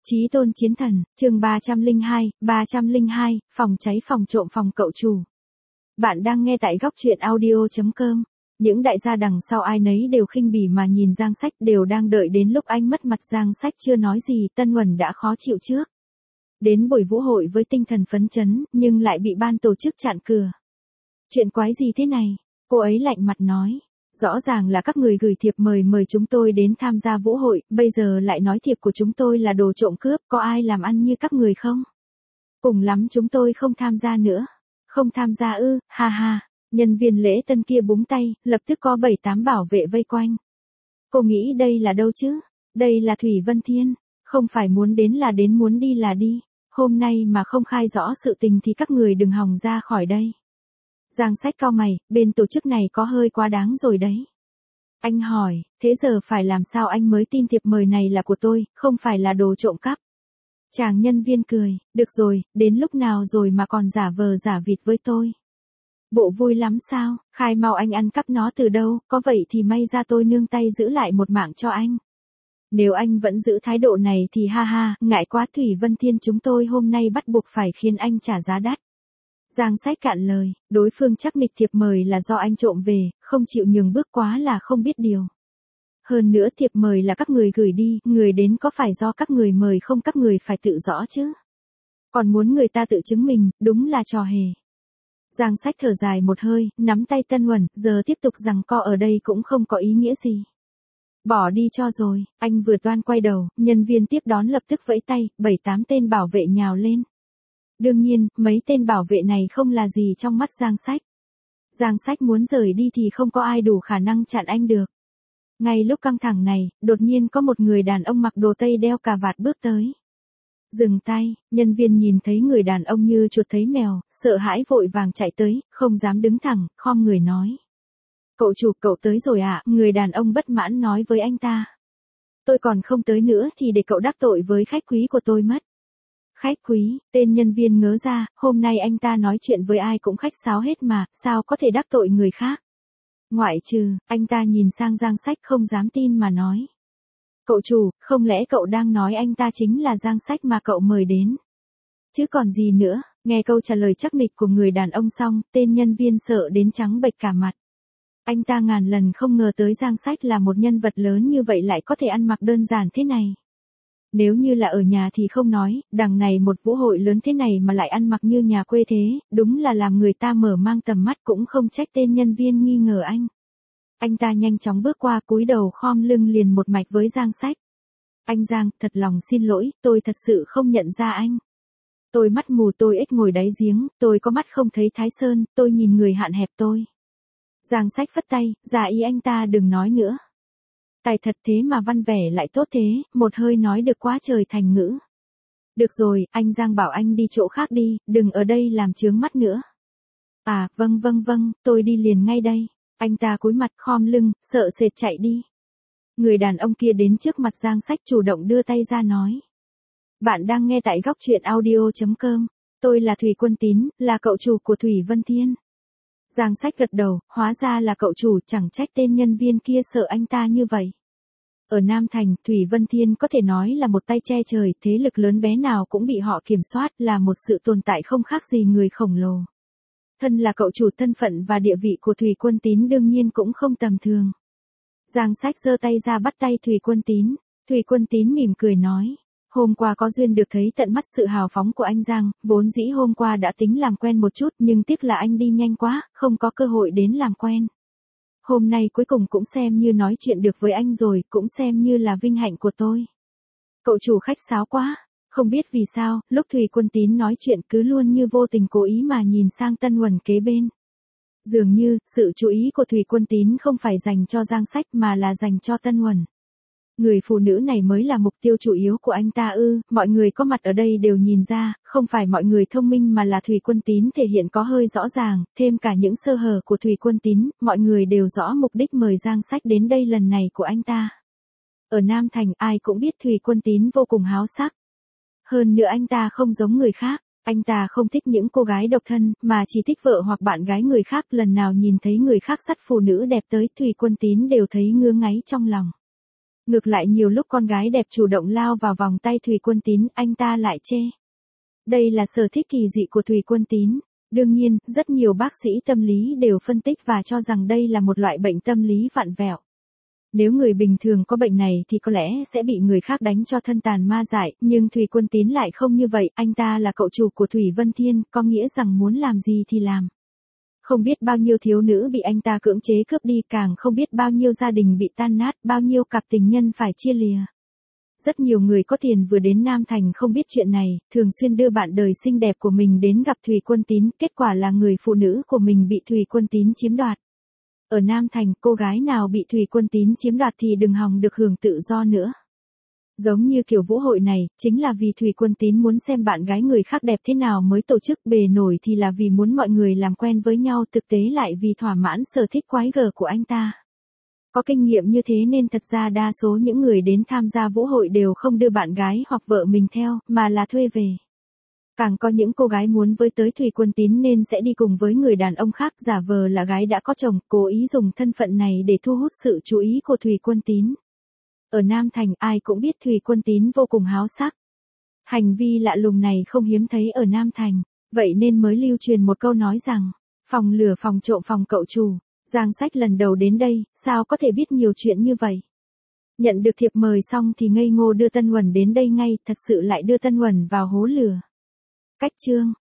Chí tôn chiến thần, chương 302, phòng cháy phòng trộm phòng cậu chủ. Bạn đang nghe tại góc truyện audio.com. Những đại gia đằng sau ai nấy đều khinh bỉ mà nhìn Giang Sách, đều đang đợi đến lúc anh mất mặt. Giang Sách chưa nói gì, Tân Uẩn đã khó chịu trước. Đến buổi vũ hội với tinh thần phấn chấn, nhưng lại bị ban tổ chức chặn cửa. Chuyện quái gì thế này? Cô ấy lạnh mặt nói. Rõ ràng là các người gửi thiệp mời chúng tôi đến tham gia vũ hội, bây giờ lại nói thiệp của chúng tôi là đồ trộm cướp, có ai làm ăn như các người không? Cùng lắm chúng tôi không tham gia nữa. Không tham gia ư, ha ha. Nhân viên lễ tân kia búng tay, lập tức có 7-8 bảo vệ vây quanh. Cô nghĩ đây là đâu chứ? Đây là Thủy Vân Thiên, không phải muốn đến là đến, muốn đi là đi. Hôm nay mà không khai rõ sự tình thì các người đừng hòng ra khỏi đây. Giang Sách cau mày, bên tổ chức này có hơi quá đáng rồi đấy. Anh hỏi, thế giờ phải làm sao anh mới tin thiệp mời này là của tôi, không phải là đồ trộm cắp? Chàng nhân viên cười, được rồi, đến lúc nào rồi mà còn giả vờ giả vịt với tôi? Bộ vui lắm sao, khai mau anh ăn cắp nó từ đâu, có vậy thì may ra tôi nương tay giữ lại một mạng cho anh. Nếu anh vẫn giữ thái độ này thì ha ha, ngại quá. Thủy Vân Thiên chúng tôi hôm nay bắt buộc phải khiến anh trả giá đắt. Giang Sách cạn lời, đối phương chắc nịch thiệp mời là do anh trộm về, không chịu nhường bước quá là không biết điều. Hơn nữa thiệp mời là các người gửi đi, người đến có phải do các người mời không, các người phải tự rõ chứ. Còn muốn người ta tự chứng mình, đúng là trò hề. Giang Sách thở dài một hơi, nắm tay Tân Uẩn, giờ tiếp tục giằng co ở đây cũng không có ý nghĩa gì. Bỏ đi cho rồi, anh vừa toan quay đầu, nhân viên tiếp đón lập tức vẫy tay, 7-8 tên bảo vệ nhào lên. Đương nhiên, mấy tên bảo vệ này không là gì trong mắt Giang Sách. Giang Sách muốn rời đi thì không có ai đủ khả năng chặn anh được. Ngay lúc căng thẳng này, đột nhiên có một người đàn ông mặc đồ tây đeo cà vạt bước tới. Dừng tay, nhân viên nhìn thấy người đàn ông như chuột thấy mèo, sợ hãi vội vàng chạy tới, không dám đứng thẳng, khom người nói. Cậu chủ, cậu tới rồi ạ, người đàn ông bất mãn nói với anh ta. Tôi còn không tới nữa thì để cậu đắc tội với khách quý của tôi mất. Khách quý, tên nhân viên ngớ ra, hôm nay anh ta nói chuyện với ai cũng khách sáo hết mà, sao có thể đắc tội người khác. Ngoại trừ, anh ta nhìn sang Giang Sách không dám tin mà nói. Cậu chủ, không lẽ cậu đang nói anh ta chính là Giang Sách mà cậu mời đến? Chứ còn gì nữa, nghe câu trả lời chắc nịch của người đàn ông xong, tên nhân viên sợ đến trắng bệch cả mặt. Anh ta ngàn lần không ngờ tới Giang Sách là một nhân vật lớn như vậy lại có thể ăn mặc đơn giản thế này. Nếu như là ở nhà thì không nói, đằng này một vũ hội lớn thế này mà lại ăn mặc như nhà quê thế, đúng là làm người ta mở mang tầm mắt, cũng không trách tên nhân viên nghi ngờ anh. Anh ta nhanh chóng bước qua, cúi đầu khom lưng liền một mạch với Giang Sách. Anh Giang, thật lòng xin lỗi, tôi thật sự không nhận ra anh. Tôi mắt mù, tôi ếch ngồi đáy giếng, tôi có mắt không thấy Thái Sơn, tôi nhìn người hạn hẹp tôi. Giang Sách phất tay, dạ ý anh ta đừng nói nữa. Tài thật thế mà văn vẻ lại tốt thế, một hơi nói được quá trời thành ngữ. Được rồi, anh Giang bảo anh đi chỗ khác đi, đừng ở đây làm chướng mắt nữa. À, vâng, tôi đi liền ngay đây. Anh ta cúi mặt khom lưng, sợ sệt chạy đi. Người đàn ông kia đến trước mặt Giang Sách chủ động đưa tay ra nói. Bạn đang nghe tại góc truyện audio.com. Tôi là Thủy Quân Tín, là cậu chủ của Thủy Vân Thiên. Giang Sách gật đầu, hóa ra là cậu chủ, chẳng trách tên nhân viên kia sợ anh ta như vậy. Ở Nam Thành, Thủy Vân Thiên có thể nói là một tay che trời, thế lực lớn bé nào cũng bị họ kiểm soát, là một sự tồn tại không khác gì người khổng lồ. Thân là cậu chủ, thân phận và địa vị của Thủy Quân Tín đương nhiên cũng không tầm thường. Giang Sách giơ tay ra bắt tay Thủy Quân Tín. Thủy Quân Tín mỉm cười nói. Hôm qua có duyên được thấy tận mắt sự hào phóng của anh Giang, vốn dĩ hôm qua đã tính làm quen một chút nhưng tiếc là anh đi nhanh quá, không có cơ hội đến làm quen. Hôm nay cuối cùng cũng xem như nói chuyện được với anh rồi, cũng xem như là vinh hạnh của tôi. Cậu chủ khách sáo quá, không biết vì sao, lúc Thủy Quân Tín nói chuyện cứ luôn như vô tình cố ý mà nhìn sang Tân Uẩn kế bên. Dường như, sự chú ý của Thủy Quân Tín không phải dành cho Giang Sách mà là dành cho Tân Uẩn. Người phụ nữ này mới là mục tiêu chủ yếu của anh ta ư, mọi người có mặt ở đây đều nhìn ra, không phải mọi người thông minh mà là Thủy Quân Tín thể hiện có hơi rõ ràng, thêm cả những sơ hở của Thủy Quân Tín, mọi người đều rõ mục đích mời Giang Sách đến đây lần này của anh ta. Ở Nam Thành ai cũng biết Thủy Quân Tín vô cùng háo sắc. Hơn nữa anh ta không giống người khác, anh ta không thích những cô gái độc thân, mà chỉ thích vợ hoặc bạn gái người khác, lần nào nhìn thấy người khác dắt phụ nữ đẹp tới Thủy Quân Tín đều thấy ngứa ngáy trong lòng. Ngược lại nhiều lúc con gái đẹp chủ động lao vào vòng tay Thùy Quân Tín, anh ta lại chê. Đây là sở thích kỳ dị của Thùy Quân Tín. Đương nhiên, rất nhiều bác sĩ tâm lý đều phân tích và cho rằng đây là một loại bệnh tâm lý vặn vẹo. Nếu người bình thường có bệnh này thì có lẽ sẽ bị người khác đánh cho thân tàn ma dại, nhưng Thùy Quân Tín lại không như vậy, anh ta là cậu chủ của Thủy Vân Thiên, có nghĩa rằng muốn làm gì thì làm. Không biết bao nhiêu thiếu nữ bị anh ta cưỡng chế cướp đi, càng không biết bao nhiêu gia đình bị tan nát, bao nhiêu cặp tình nhân phải chia lìa. Rất nhiều người có tiền vừa đến Nam Thành không biết chuyện này, thường xuyên đưa bạn đời xinh đẹp của mình đến gặp Thùy Quân Tín, kết quả là người phụ nữ của mình bị Thùy Quân Tín chiếm đoạt. Ở Nam Thành, cô gái nào bị Thùy Quân Tín chiếm đoạt thì đừng hòng được hưởng tự do nữa. Giống như kiểu vũ hội này, chính là vì Thùy Quân Tín muốn xem bạn gái người khác đẹp thế nào mới tổ chức, bề nổi thì là vì muốn mọi người làm quen với nhau, thực tế lại vì thỏa mãn sở thích quái gở của anh ta. Có kinh nghiệm như thế nên thật ra đa số những người đến tham gia vũ hội đều không đưa bạn gái hoặc vợ mình theo, mà là thuê về. Càng có những cô gái muốn với tới Thùy Quân Tín nên sẽ đi cùng với người đàn ông khác giả vờ là gái đã có chồng, cố ý dùng thân phận này để thu hút sự chú ý của Thùy Quân Tín. Ở Nam Thành ai cũng biết Thùy Quân Tín vô cùng háo sắc. Hành vi lạ lùng này không hiếm thấy ở Nam Thành, vậy nên mới lưu truyền một câu nói rằng, phòng lửa phòng trộm phòng cậu chủ. Giang Sách lần đầu đến đây, sao có thể biết nhiều chuyện như vậy? Nhận được thiệp mời xong thì ngây ngô đưa Tân Uẩn đến đây ngay, thật sự lại đưa Tân Uẩn vào hố lửa. Cách chương